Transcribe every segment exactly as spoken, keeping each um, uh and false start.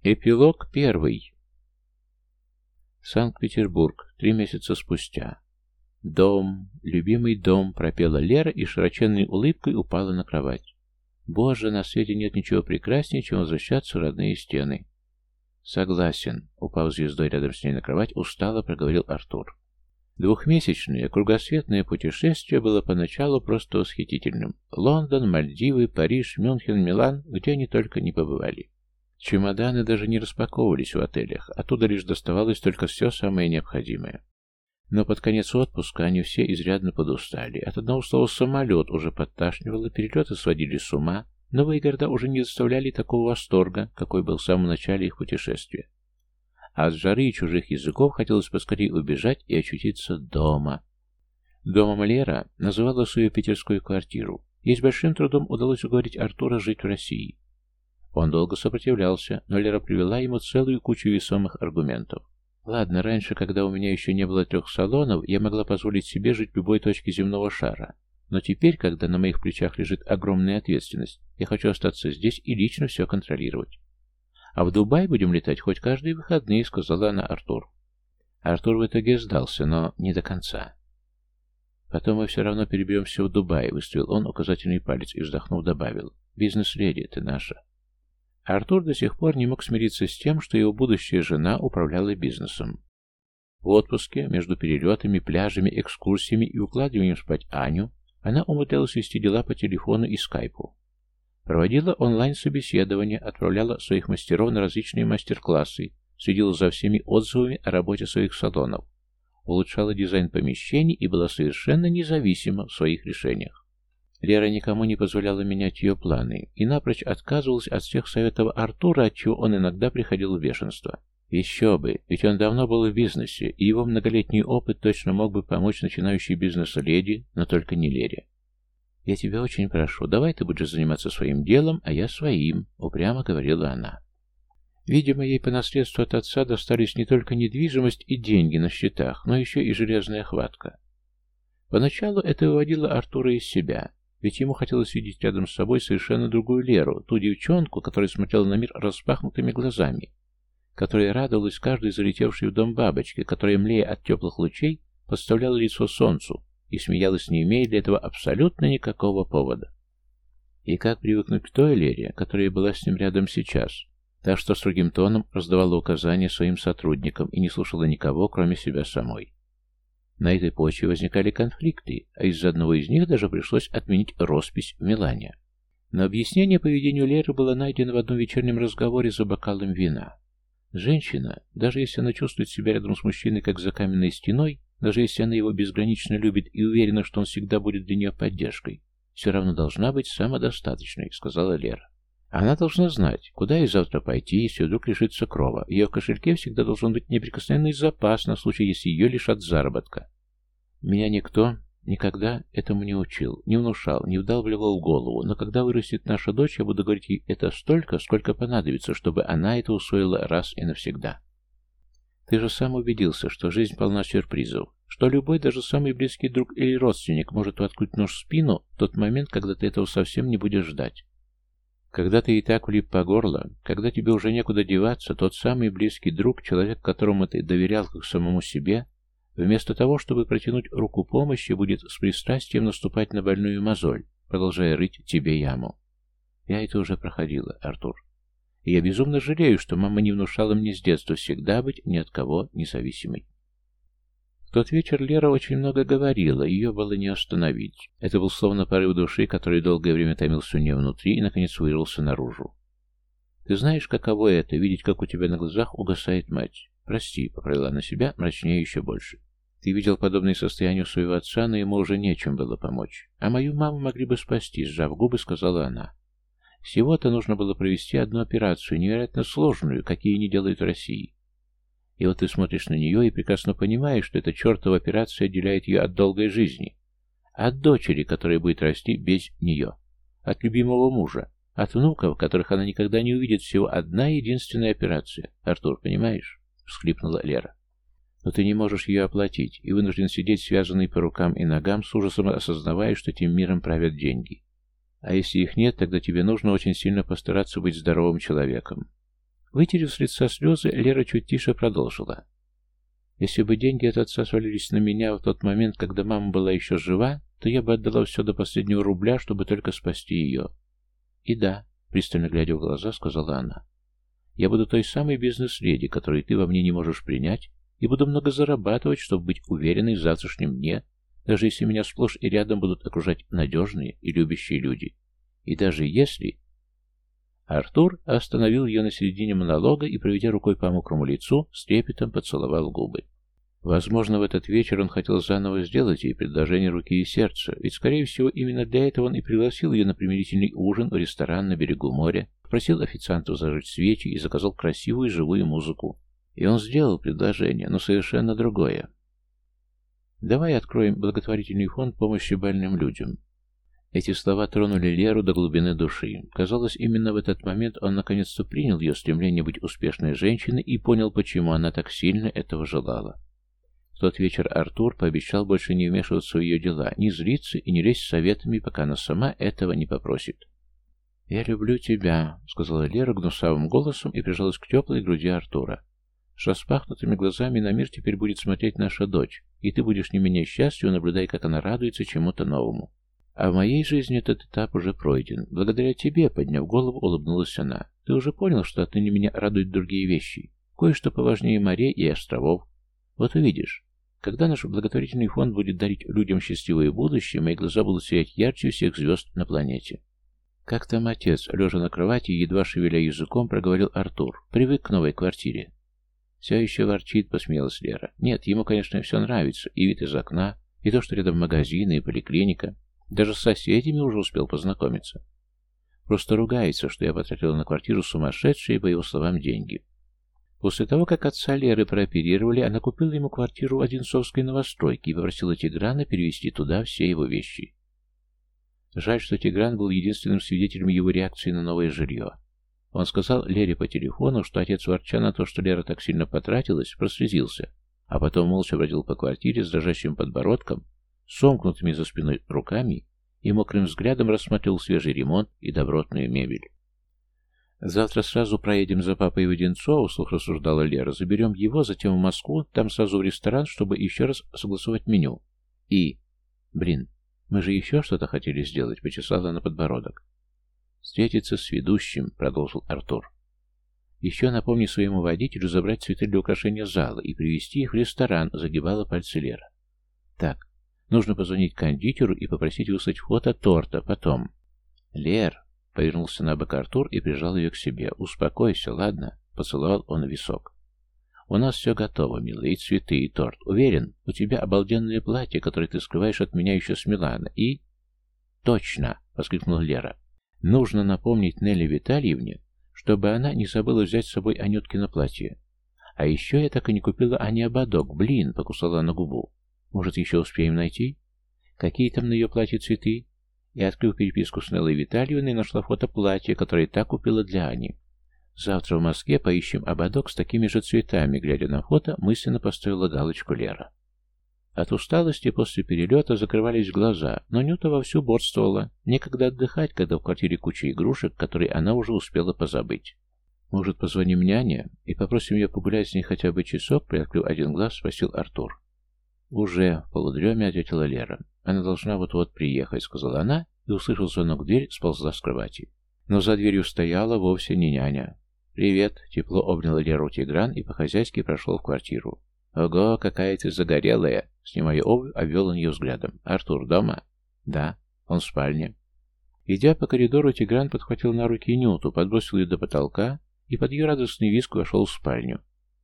Эпилог первый. Санкт-Петербург. Три месяца спустя. «Дом, любимый дом», — пропела Лера и широченной улыбкой упала на кровать. «Боже, на свете нет ничего прекраснее, чем возвращаться в родные стены». «Согласен», — упав звездой рядом с ней на кровать, устало проговорил Артур. Двухмесячное кругосветное путешествие было поначалу просто восхитительным. Лондон, Мальдивы, Париж, Мюнхен, Милан, где они только не побывали. Чемоданы даже не распаковывались в отелях, оттуда лишь доставалось только все самое необходимое. Но под конец отпуска они все изрядно подустали. От одного слова «самолет» уже подташнивало, перелеты сводили с ума, новые города уже не доставляли такого восторга, какой был в самом начале их путешествия. А от жары и чужих языков хотелось поскорее убежать и очутиться дома. Домом Лера называла свою питерскую квартиру. Ей с большим трудом удалось уговорить Артура жить в России. Он долго сопротивлялся, но Лера привела ему целую кучу весомых аргументов. Ладно, раньше, когда у меня еще не было трех салонов, я могла позволить себе жить в любой точке земного шара. Но теперь, когда на моих плечах лежит огромная ответственность, я хочу остаться здесь и лично все контролировать. А в Дубай будем летать хоть каждые выходные, сказала она Артуру. Артур в итоге сдался, но не до конца. Потом мы все равно переберемся в Дубай, выставил он указательный палец и, вздохнув, добавил: «Бизнес-леди, ты наша». Артур до сих пор не мог смириться с тем, что его будущая жена управляла бизнесом. В отпуске, между перелетами, пляжами, экскурсиями и укладыванием спать Аню, она умудрялась вести дела по телефону и скайпу. Проводила онлайн-собеседования, отправляла своих мастеров на различные мастер-классы, следила за всеми отзывами о работе своих салонов, улучшала дизайн помещений и была совершенно независима в своих решениях. Лера никому не позволяла менять ее планы и напрочь отказывалась от всех советов Артура, отчего он иногда приходил в бешенство. Еще бы, ведь он давно был в бизнесе, и его многолетний опыт точно мог бы помочь начинающей бизнес-леди, но только не Лере. «Я тебя очень прошу, давай ты будешь заниматься своим делом, а я своим», — упрямо говорила она. Видимо, ей по наследству от отца достались не только недвижимость и деньги на счетах, но еще и железная хватка. Поначалу это выводило Артура из себя. Ведь ему хотелось видеть рядом с собой совершенно другую Леру, ту девчонку, которая смотрела на мир распахнутыми глазами, которая радовалась каждой залетевшей в дом бабочке, которая, млея от теплых лучей, подставляла лицо солнцу и смеялась, не имея для этого абсолютно никакого повода. И как привыкнуть к той Лере, которая была с ним рядом сейчас, так что строгим тоном раздавала указания своим сотрудникам и не слушала никого, кроме себя самой. На этой почве возникали конфликты, а из-за одного из них даже пришлось отменить роспись в Милане. Но объяснение поведению Леры было найдено в одном вечернем разговоре за бокалом вина. Женщина, даже если она чувствует себя рядом с мужчиной как за каменной стеной, даже если она его безгранично любит и уверена, что он всегда будет для нее поддержкой, все равно должна быть самодостаточной, сказала Лера. Она должна знать, куда ей завтра пойти, если вдруг лишится крова. В ее кошельке всегда должен быть неприкосновенный запас на случай, если ее лишат заработка. Меня никто никогда этому не учил, не внушал, не вдалбливал в голову, но когда вырастет наша дочь, я буду говорить ей это столько, сколько понадобится, чтобы она это усвоила раз и навсегда. Ты же сам убедился, что жизнь полна сюрпризов, что любой, даже самый близкий друг или родственник может воткнуть нож в спину в тот момент, когда ты этого совсем не будешь ждать. Когда ты и так влип по горло, когда тебе уже некуда деваться, тот самый близкий друг, человек, которому ты доверял как самому себе, вместо того, чтобы протянуть руку помощи, будет с пристрастием наступать на больную мозоль, продолжая рыть тебе яму. Я это уже проходила, Артур. И я безумно жалею, что мама не внушала мне с детства всегда быть ни от кого независимой. В тот вечер Лера очень много говорила, ее было не остановить. Это был словно порыв души, который долгое время томился у нее внутри и, наконец, вырвался наружу. «Ты знаешь, каково это, видеть, как у тебя на глазах угасает мать? Прости», — поправила она себя, мрачнее еще больше. «Ты видел подобное состояние своего отца, но ему уже нечем было помочь. А мою маму могли бы спасти», — сжав губы, сказала она. «Всего-то нужно было провести одну операцию, невероятно сложную, какие не делают в России. И вот ты смотришь на нее и прекрасно понимаешь, что эта чертова операция отделяет ее от долгой жизни, от дочери, которая будет расти без нее, от любимого мужа, от внуков, которых она никогда не увидит, всего одна единственная операция. Артур, понимаешь?» — всхлипнула Лера. «Но ты не можешь ее оплатить и вынужден сидеть связанный по рукам и ногам, с ужасом осознавая, что этим миром правят деньги. А если их нет, тогда тебе нужно очень сильно постараться быть здоровым человеком. Вытерев с лица слезы, Лера чуть тише продолжила. Если бы деньги от отца свалились на меня в тот момент, когда мама была еще жива, то я бы отдала все до последнего рубля, чтобы только спасти ее. И да, пристально глядя в глаза, сказала она. Я буду той самой бизнес-леди, которую ты во мне не можешь принять, и буду много зарабатывать, чтобы быть уверенной в завтрашнем дне, даже если меня сплошь и рядом будут окружать надежные и любящие люди. И даже если... Артур остановил ее на середине монолога и, проведя рукой по мокрому лицу, с трепетом поцеловал губы. Возможно, в этот вечер он хотел заново сделать ей предложение руки и сердца, ведь, скорее всего, именно для этого он и пригласил ее на примирительный ужин в ресторан на берегу моря, просил официантов зажечь свечи и заказал красивую живую музыку. И он сделал предложение, но совершенно другое. «Давай откроем благотворительный фонд помощи больным людям». Эти слова тронули Леру до глубины души. Казалось, именно в этот момент он наконец-то принял ее стремление быть успешной женщиной и понял, почему она так сильно этого желала. В тот вечер Артур пообещал больше не вмешиваться в ее дела, не злиться и не лезть с советами, пока она сама этого не попросит. «Я люблю тебя», — сказала Лера гнусавым голосом и прижалась к теплой груди Артура. «С распахнутыми глазами на мир теперь будет смотреть наша дочь, и ты будешь не менее счастлива, наблюдая, как она радуется чему-то новому. А в моей жизни этот этап уже пройден. Благодаря тебе», — подняв голову, улыбнулась она. «Ты уже понял, что отныне меня радуют другие вещи, кое-что поважнее морей и островов. Вот увидишь, когда наш благотворительный фонд будет дарить людям счастливое будущее, мои глаза будут сиять ярче всех звезд на планете». «Как там отец?» — лежа на кровати, едва шевеля языком, проговорил Артур. «Привык к новой квартире». «Все еще ворчит», — посмеялась Лера. «Нет, ему, конечно, все нравится. И вид из окна, и то, что рядом магазины, и поликлиника. Даже с соседями уже успел познакомиться. Просто ругается, что я потратила на квартиру сумасшедшие, по его словам, деньги». После того, как отца Леры прооперировали, она купила ему квартиру в Одинцовской новостройке и попросила Тиграна перевезти туда все его вещи. Жаль, что Тигран был единственным свидетелем его реакции на новое жилье. Он сказал Лере по телефону, что отец, ворча на то, что Лера так сильно потратилась, прослезился, а потом молча бродил по квартире с дрожащим подбородком, сомкнутыми за спиной руками и мокрым взглядом рассматривал свежий ремонт и добротную мебель. «Завтра сразу проедем за папой в Одинцово», — вслух рассуждала Лера, — «заберем его, затем в Москву, там сразу в ресторан, чтобы еще раз согласовать меню. И... Блин, мы же еще что-то хотели сделать», — почесала на подбородок. «Встретиться с ведущим», — продолжил Артур. «Еще напомни своему водителю забрать цветы для украшения зала и привезти их в ресторан», — загибала пальцы Лера. «Так, нужно позвонить кондитеру и попросить выслать фото торта потом». «Лер», — повернулся на бок Артур и прижал ее к себе. «Успокойся, ладно?» — поцеловал он в висок. «У нас все готово, милая, и цветы, и торт. Уверен, у тебя обалденное платье, которое ты скрываешь от меня еще с Милана, и...» «Точно!» — воскликнула Лера. «Нужно напомнить Нелли Витальевне, чтобы она не забыла взять с собой Анюткино платье. А еще я так и не купила Ане ободок. Блин!» — покусала на губу. «Может, еще успеем найти? Какие там на ее платье цветы?» И, открыв переписку с Неллой Витальевной, нашла фото платья, которое так купила для Ани. «Завтра в Москве поищем ободок с такими же цветами», — глядя на фото, мысленно поставила галочку Лера. От усталости после перелета закрывались глаза, но Нюта вовсю борствовала. Некогда отдыхать, когда в квартире куча игрушек, которые она уже успела позабыть. «Может, позвоним няне и попросим ее погулять с ней хотя бы часок?» — приоткрыв один глаз, спросил Артур. «Уже», — в полудреме ответила Лера. «Она должна вот-вот приехать», — сказала она, и, услышав звонок в дверь, сползла с кровати. Но за дверью стояла вовсе не няня. «Привет», — тепло обнял Леру Тигран и по-хозяйски прошел в квартиру. «Ого, какая ты загорелая!» Снимая обувь, обвел он ее взглядом. «Артур дома?» «Да, он в спальне». Идя по коридору, Тигран подхватил на руки Нюту, подбросил ее до потолка и под ее радостный визг вошел в спальню.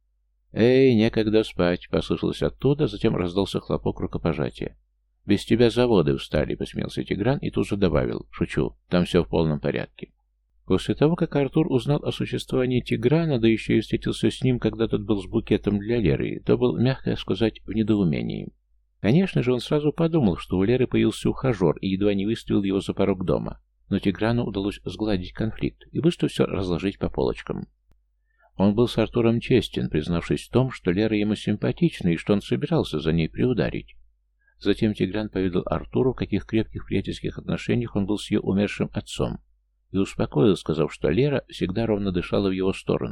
«Эй, некогда спать!» — послышалось оттуда, затем раздался хлопок рукопожатия. «Без тебя заводы встали», — посмеялся Тигран и тут же добавил. «Шучу, там все в полном порядке». После того, как Артур узнал о существовании Тиграна, да еще и встретился с ним, когда тот был с букетом для Леры, то был, мягко сказать, в недоумении. Конечно же, он сразу подумал, что у Леры появился ухажер и едва не выставил его за порог дома, но Тиграну удалось сгладить конфликт и быстро все разложить по полочкам. Он был с Артуром честен, признавшись в том, что Лера ему симпатична и что он собирался за ней приударить. Затем Тигран поведал Артуру, в каких крепких приятельских отношениях он был с ее умершим отцом, и успокоил, сказав, что Лера всегда ровно дышала в его сторону,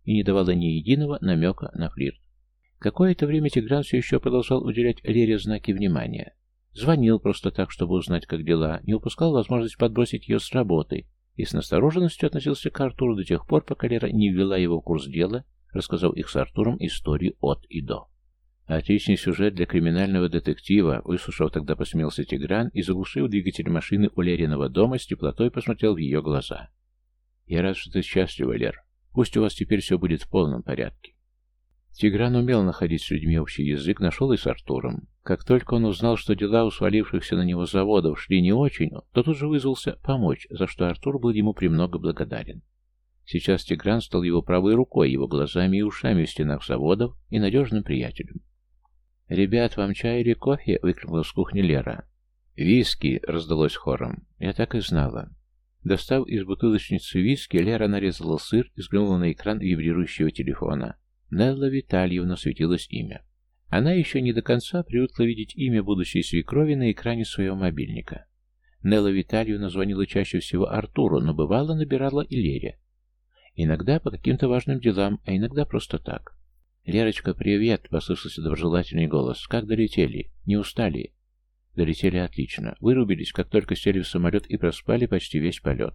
и не давала ни единого намека на флирт. Какое-то время Тигран все еще продолжал уделять Лере знаки внимания. Звонил просто так, чтобы узнать, как дела, не упускал возможность подбросить ее с работы и с настороженностью относился к Артуру до тех пор, пока Лера не ввела его в курс дела, рассказав их с Артуром историю от и до. Отличный сюжет для криминального детектива, выслушав, тогда посмеялся Тигран и, заглушив двигатель машины у Лериного дома, с теплотой посмотрел в ее глаза. «Я рад, что ты счастлива, Лер. Пусть у вас теперь все будет в полном порядке». Тигран умел находить с людьми общий язык, нашел и с Артуром. Как только он узнал, что дела у свалившихся на него заводов шли не очень, то тут же вызвался помочь, за что Артур был ему премного благодарен. Сейчас Тигран стал его правой рукой, его глазами и ушами в стенах заводов и надежным приятелем. «Ребят, вам чай или кофе?» — выкрикнула с кухни Лера. «Виски!» — раздалось хором. Я так и знала. Достав из бутылочницы виски, Лера нарезала сыр и взглянула на экран вибрирующего телефона. Нелла Витальевна, светилось имя. Она еще не до конца привыкла видеть имя будущей свекрови на экране своего мобильника. Нелла Витальевна звонила чаще всего Артуру, но бывало набирала и Лере. Иногда по каким-то важным делам, а иногда просто так. «Лерочка, привет!» — послышался доброжелательный голос. «Как долетели? Не устали?» «Долетели отлично. Вырубились, как только сели в самолет и проспали почти весь полет».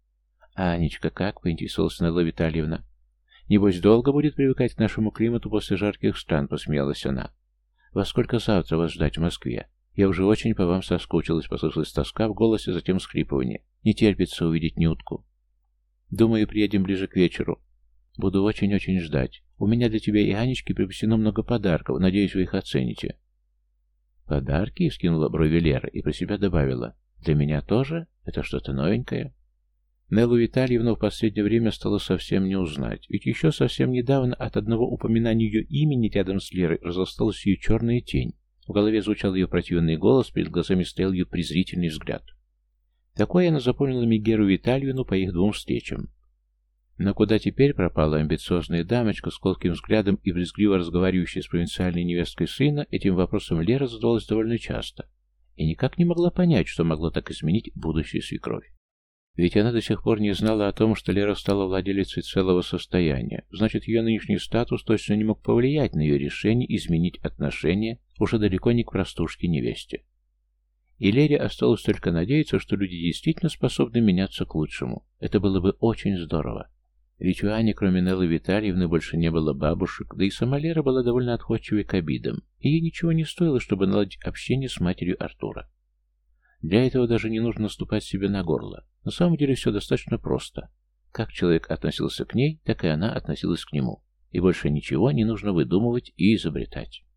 «А Анечка как?» — поинтересовалась Нелла Витальевна. «Небось, долго будет привыкать к нашему климату после жарких стран?» — посмеялась она. «Во сколько завтра вас ждать в Москве? Я уже очень по вам соскучилась», — послышалась тоска в голосе, затем всхлипывание. «Не терпится увидеть Нютку. Думаю, приедем ближе к вечеру. Буду очень-очень ждать. У меня для тебя и Анечки припасено много подарков. Надеюсь, вы их оцените». «Подарки?» — скинула брови Лера и про себя добавила. «Для меня тоже? Это что-то новенькое?» Неллу Витальевну в последнее время стало совсем не узнать, ведь еще совсем недавно от одного упоминания ее имени рядом с Лерой разосталась ее черная тень. В голове звучал ее противный голос, перед глазами стоял ее презрительный взгляд. Такое она запомнила Мегеру Витальевну по их двум встречам. Но куда теперь пропала амбициозная дамочка с колким взглядом и брезгливо разговаривающая с провинциальной невесткой сына, этим вопросом Лера задавалась довольно часто и никак не могла понять, что могло так изменить будущую свекровь. Ведь она до сих пор не знала о том, что Лера стала владелицей целого состояния. Значит, ее нынешний статус точно не мог повлиять на ее решение изменить отношения уже далеко не к простушке-невесте. И Лере осталось только надеяться, что люди действительно способны меняться к лучшему. Это было бы очень здорово. Ведь у Ани, кроме Неллы Витальевны, больше не было бабушек, да и сама Лера была довольно отходчивой к обидам, и ей ничего не стоило, чтобы наладить общение с матерью Артура. Для этого даже не нужно наступать себе на горло. На самом деле все достаточно просто. Как человек относился к ней, так и она относилась к нему. И больше ничего не нужно выдумывать и изобретать.